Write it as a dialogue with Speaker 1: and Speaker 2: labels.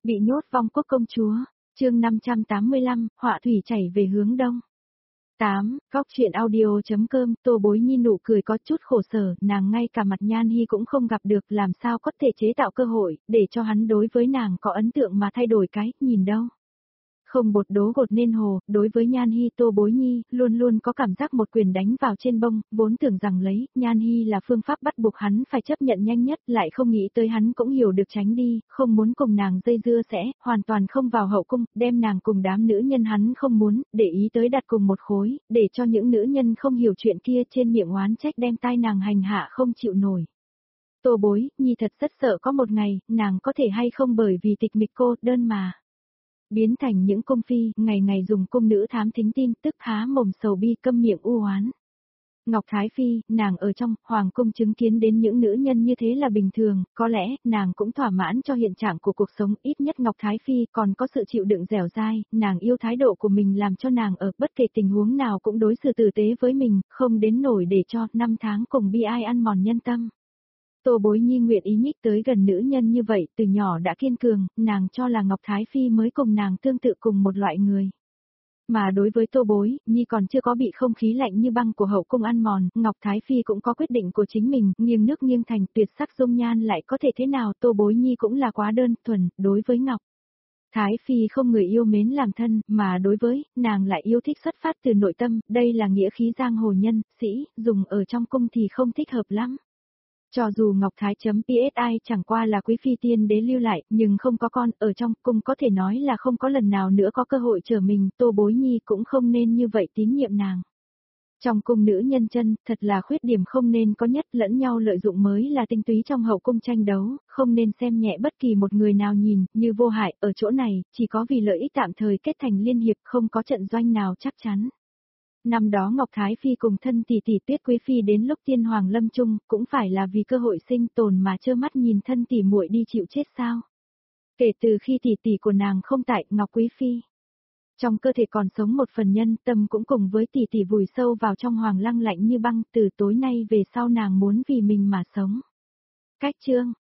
Speaker 1: Bị nhốt vong quốc công chúa, chương 585, họa thủy chảy về hướng đông. 8. Góc truyện audio.com. Tô Bối Nhi nụ cười có chút khổ sở, nàng ngay cả mặt Nhan Hi cũng không gặp được, làm sao có thể chế tạo cơ hội, để cho hắn đối với nàng có ấn tượng mà thay đổi cái, nhìn đâu. Không bột đố gột nên hồ, đối với Nhan Hi Tô Bối Nhi, luôn luôn có cảm giác một quyền đánh vào trên bông, vốn tưởng rằng lấy, Nhan Hi là phương pháp bắt buộc hắn phải chấp nhận nhanh nhất, lại không nghĩ tới hắn cũng hiểu được tránh đi, không muốn cùng nàng dây dưa sẽ, hoàn toàn không vào hậu cung, đem nàng cùng đám nữ nhân hắn không muốn, để ý tới đặt cùng một khối, để cho những nữ nhân không hiểu chuyện kia trên miệng oán trách đem tai nàng hành hạ không chịu nổi. Tô Bối Nhi thật rất sợ có một ngày, nàng có thể hay không bởi vì tịch mịch cô đơn mà biến thành những cung phi, ngày ngày dùng cung nữ thám thính tin, tức há mồm sầu bi câm miệng u oán. Ngọc Thái Phi, nàng ở trong hoàng cung chứng kiến đến những nữ nhân như thế là bình thường, có lẽ nàng cũng thỏa mãn cho hiện trạng của cuộc sống, ít nhất Ngọc Thái Phi còn có sự chịu đựng dẻo dai, nàng yêu thái độ của mình làm cho nàng ở bất kể tình huống nào cũng đối xử tử tế với mình, không đến nổi để cho 5 tháng cùng bi ai ăn mòn nhân tâm. Tô Bối Nhi nguyện ý nhích tới gần nữ nhân như vậy, từ nhỏ đã kiên cường, nàng cho là Ngọc Thái Phi mới cùng nàng tương tự cùng một loại người. Mà đối với Tô Bối, Nhi còn chưa có bị không khí lạnh như băng của hậu cung ăn mòn, Ngọc Thái Phi cũng có quyết định của chính mình, nghiêng nước nghiêng thành, tuyệt sắc dung nhan lại có thể thế nào, Tô Bối Nhi cũng là quá đơn thuần, đối với Ngọc Thái Phi không người yêu mến làm thân, mà đối với, nàng lại yêu thích xuất phát từ nội tâm, đây là nghĩa khí giang hồ nhân, sĩ, dùng ở trong cung thì không thích hợp lắm. Cho dù Ngọc Thái.psi chẳng qua là quý phi tiên đế lưu lại, nhưng không có con, ở trong cung có thể nói là không có lần nào nữa có cơ hội trở mình, Tô Bối Nhi cũng không nên như vậy tín nhiệm nàng. Trong cung nữ nhân chân, thật là khuyết điểm không nên có nhất, lẫn nhau lợi dụng mới là tinh túy trong hậu cung tranh đấu, không nên xem nhẹ bất kỳ một người nào nhìn, như vô hại, ở chỗ này, chỉ có vì lợi ích tạm thời kết thành liên hiệp, không có trận doanh nào chắc chắn. Năm đó Ngọc Thái Phi cùng thân tỷ tỷ Tuyết Quý Phi đến lúc tiên hoàng lâm chung, cũng phải là vì cơ hội sinh tồn mà trơ mắt nhìn thân tỷ muội đi chịu chết sao. Kể từ khi tỷ tỷ của nàng không tại, Ngọc Quý Phi trong cơ thể còn sống một phần nhân, tâm cũng cùng với tỷ tỷ vùi sâu vào trong hoàng lăng lạnh như băng, từ tối nay về sau nàng muốn vì mình mà sống. Cách chương